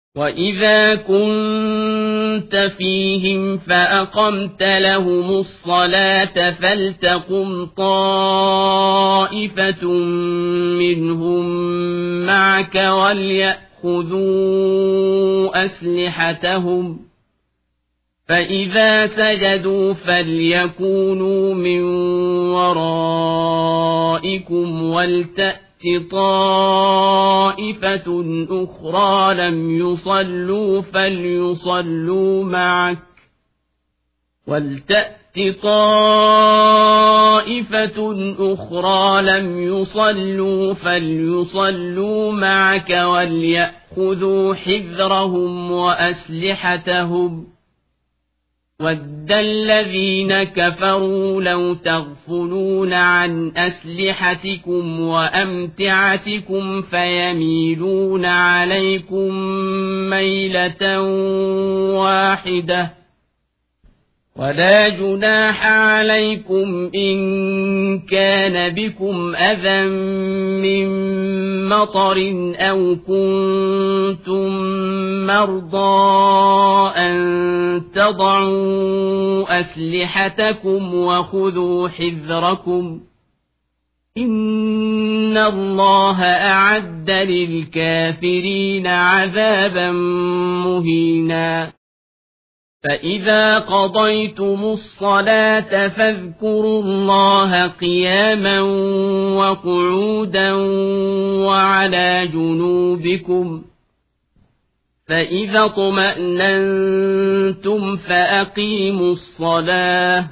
وَإِذَا كُنتَ فِيهِمْ فَأَقَمْتَ لَهُمُ الصَّلَاةَ فَلْتَقُمْ طَائِفَةٌ مِّنْهُم مَّعَكَ وَلْيَأْخُذُوا أَسْلِحَتَهُمْ ۖ فَإِذَا سَجَدُوا فَلْيَكُونُوا مِن وَرَائِكُمْ وَلْتَأْتِ طَائِفَةٌ أُخْرَىٰ لَمْ يُصَلُّوا فَلْيُصَلُّوا مَعَكَ وَلْيَأْخُذُوا حِذْرَهُمْ وَأَسْلِحَتَهُمْ ۗ وَدَّ الَّذِينَ كَفَرُوا لَوْ تَغْفُلُونَ عَنْ أَسْلِحَتِكُمْ وَأَمْتِعَتِكُمْ فَيَمِيلُونَ عَلَيْكُم مَّيْلَةً وَاحِدَةً ۚ وَلَا جُنَاحَ عَلَيْكُمْ إِن كَانَ بِكُمْ أَذًى مِّن مَّطَرٍ أَوْ كُنتُم مَّرْضَىٰ أَن تَضَعُوا أَسْلِحَتَكُمْ وَخُذُوا حِذْرَكُمْ ۗ إِنَّ اللَّهَ أَعَدَّ لِلْكَافِرِينَ عَذَابًا مُّهِينًا فَإِذَا قَضَيْتُمُ الصَّلَاةَ فاذْكُرُوا اللَّهَ قِيَامًا وَقُعُودًا وَعَلَىٰ جُنُوبِكُمْ ۚ فَإِذَا اطْمَأْنَنتُمْ فَأَقِيمُوا الصَّلَاةَ ۚ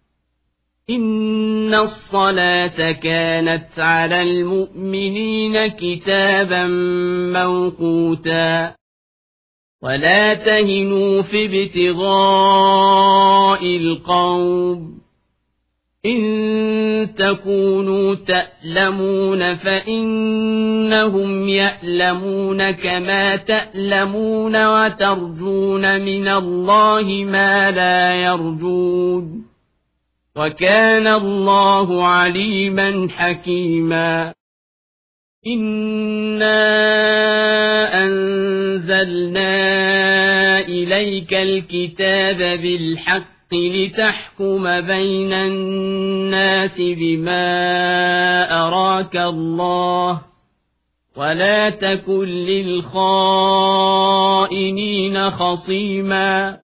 إِنَّ الصَّلَاةَ كَانَتْ عَلَى الْمُؤْمِنِينَ كِتَابًا مَّوْقُوتًا وَلَا تَهِنُوا فِي ابْتِغَاءِ الْقَوْمِ إِن تَكُونُوا تَأْلَمُونَ فَإِنَّهُمْ يَأْلَمُونَ كَمَا تَأْلَمُونَ وَتَرْجُونَ مِنَ اللَّهِ مَا لَا يَرْجُونَ وَكَانَ اللَّهُ عَلِيمًا حَكِيمًا إِنَّا أَنزَلْنَا إِلَيْكَ الْكِتَابَ بِالْحَقِّ لِتَحْكُمَ بَيْنَ النَّاسِ بِمَا أَرَاكَ اللَّهُ ۚ وَلَا تَكُن لِّلْخَائِنِينَ خَصِيمًا